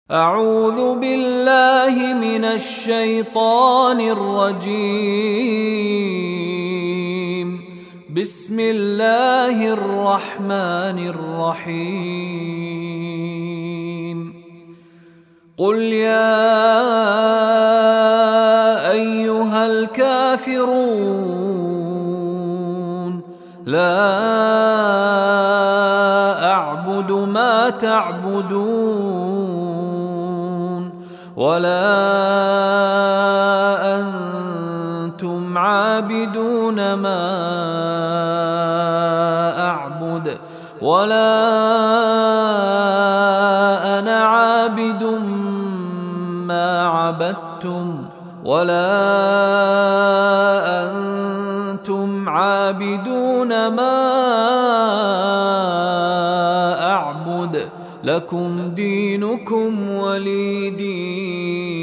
أعوذ بالله من الشيطان الرجيم. بسم الله الرحمن الرحيم. قل يا أيها الكافرون لا أعبد ما تعبدون ولا أنتم عابدون ما أعبد ولا أنا عابد ما عبدتم ولا أنتم عابدون ما أعبد لكم دينكم ولي دين.